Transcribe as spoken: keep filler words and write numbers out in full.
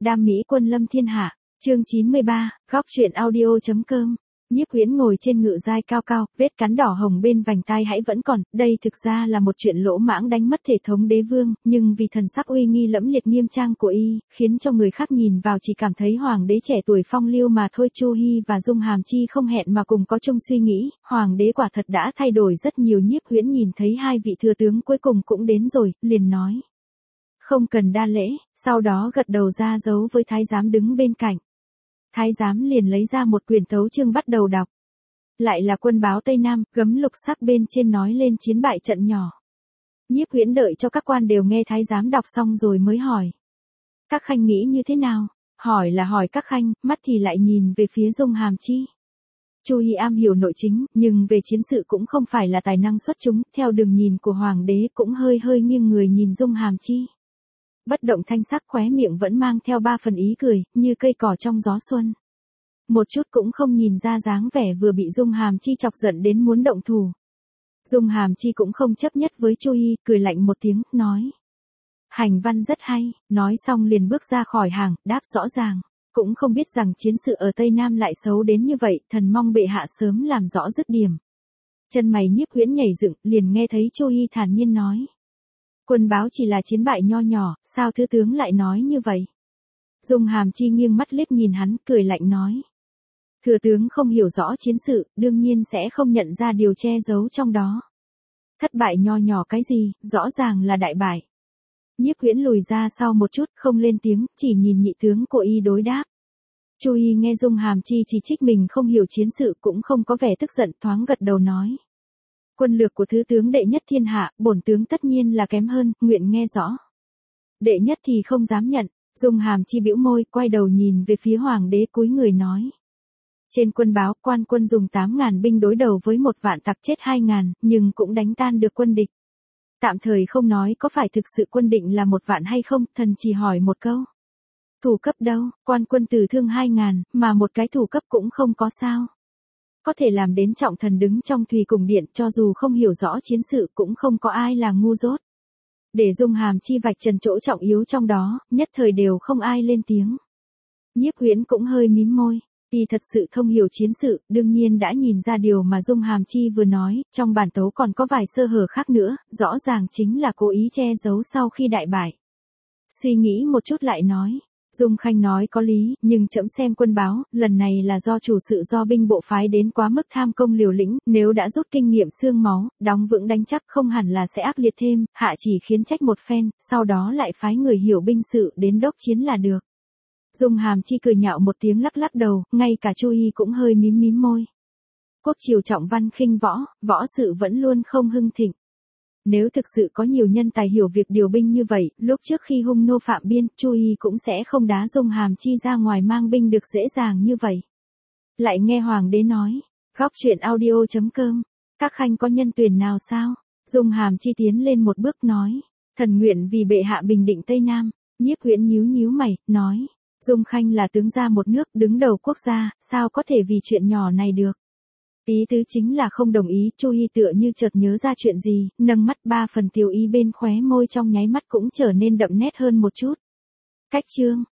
đam mỹ quân lâm thiên hạ, chương chín mươi ba, góc truyện audio.com. Nhiếp Huyễn ngồi trên ngự giai cao cao, vết cắn đỏ hồng bên vành tai hãy vẫn còn, đây thực ra là một chuyện lỗ mãng đánh mất thể thống đế vương, nhưng vì thần sắc uy nghi lẫm liệt nghiêm trang của y, khiến cho người khác nhìn vào chỉ cảm thấy hoàng đế trẻ tuổi phong lưu mà thôi. Chu Hi và Dung Hàm Chi không hẹn mà cùng có chung suy nghĩ, hoàng đế quả thật đã thay đổi rất nhiều. Nhiếp Huyễn nhìn thấy hai vị thừa tướng cuối cùng cũng đến rồi, liền nói: không cần đa lễ, sau đó gật đầu ra dấu với thái giám đứng bên cạnh. Thái giám liền lấy ra một quyển tấu chương bắt đầu đọc. Lại là quân báo Tây Nam, gấm lục sắc bên trên nói lên chiến bại trận nhỏ. Nhiếp Huyễn đợi cho các quan đều nghe thái giám đọc xong rồi mới hỏi: các khanh nghĩ như thế nào? Hỏi là hỏi các khanh, mắt thì lại nhìn về phía Dung Hàm Chi. Chu Hi am hiểu nội chính, nhưng về chiến sự cũng không phải là tài năng xuất chúng, theo đường nhìn của hoàng đế cũng hơi hơi nghiêng người nhìn Dung Hàm Chi. Bất động thanh sắc, khóe miệng vẫn mang theo ba phần ý cười, như cây cỏ trong gió xuân. Một chút cũng không nhìn ra dáng vẻ vừa bị Dung Hàm Chi chọc giận đến muốn động thủ. Dung Hàm Chi cũng không chấp nhất với Chu Hi, cười lạnh một tiếng, nói: hành văn rất hay. Nói xong liền bước ra khỏi hàng, đáp rõ ràng: cũng không biết rằng chiến sự ở Tây Nam lại xấu đến như vậy, thần mong bệ hạ sớm làm rõ dứt điểm. Chân mày Nhiếp Huyễn nhảy dựng, liền nghe thấy Chu Hi thản nhiên nói: quân báo chỉ là chiến bại nho nhỏ, sao thứ tướng lại nói như vậy? Dung Hàm Chi nghiêng mắt liếc nhìn hắn, cười lạnh nói: thừa tướng không hiểu rõ chiến sự, đương nhiên sẽ không nhận ra điều che giấu trong đó. Thất bại nho nhỏ cái gì, rõ ràng là đại bại. Nhiếp Huyễn lùi ra sau một chút, không lên tiếng, chỉ nhìn nhị tướng của y đối đáp. Chu Hi nghe Dung Hàm Chi chỉ trích mình không hiểu chiến sự cũng không có vẻ tức giận, thoáng gật đầu nói: quân lược của thứ tướng đệ nhất thiên hạ, bổn tướng tất nhiên là kém hơn, nguyện nghe rõ. Đệ nhất thì không dám nhận. Dung Hàm Chi bĩu môi, quay đầu nhìn về phía hoàng đế, cúi người nói: trên quân báo, quan quân dùng tám ngàn binh đối đầu với một vạn tặc chết hai ngàn, nhưng cũng đánh tan được quân địch. Tạm thời không nói có phải thực sự quân định là một vạn hay không, thần chỉ hỏi một câu. Thủ cấp đâu? Quan quân tử thương hai ngàn, mà một cái thủ cấp cũng không có sao? Có thể làm đến trọng thần đứng trong thùy cùng điện, cho dù không hiểu rõ chiến sự cũng không có ai là ngu dốt. Để Dung Hàm Chi vạch trần chỗ trọng yếu trong đó, nhất thời đều không ai lên tiếng. Nhiếp Huyễn cũng hơi mím môi. Y thật sự thông hiểu chiến sự, đương nhiên đã nhìn ra điều mà Dung Hàm Chi vừa nói, trong bản tấu còn có vài sơ hở khác nữa, rõ ràng chính là cố ý che giấu sau khi đại bại. Suy nghĩ một chút lại nói: Dung khanh nói có lý, nhưng trẫm xem quân báo, lần này là do chủ sự do binh bộ phái đến quá mức tham công liều lĩnh, nếu đã rút kinh nghiệm xương máu, đóng vững đánh chắc không hẳn là sẽ ác liệt thêm, hạ chỉ khiến trách một phen, sau đó lại phái người hiểu binh sự đến đốc chiến là được. Dung Hàm Chi cười nhạo một tiếng, lắc lắc đầu, ngay cả Chu Hi cũng hơi mím mím môi. Quốc triều trọng văn khinh võ, võ sự vẫn luôn không hưng thịnh. Nếu thực sự có nhiều nhân tài hiểu việc điều binh như vậy, lúc trước khi hung nô phạm biên, Chu Hi cũng sẽ không đá Dung Hàm Chi ra ngoài mang binh được dễ dàng như vậy. Lại nghe hoàng đế nói: góc truyện audio.com, các khanh có nhân tuyển nào sao? Dung Hàm Chi tiến lên một bước nói: thần nguyện vì bệ hạ bình định Tây Nam. Nhiếp Huyễn nhíu nhíu mày, nói: Dung khanh là tướng gia một nước, đứng đầu quốc gia, sao có thể vì chuyện nhỏ này được? Ý tứ chính là không đồng ý. Chu Hi tựa như chợt nhớ ra chuyện gì, nâng mắt, ba phần tiêu ý bên khóe môi trong nháy mắt cũng trở nên đậm nét hơn một chút. Cách chương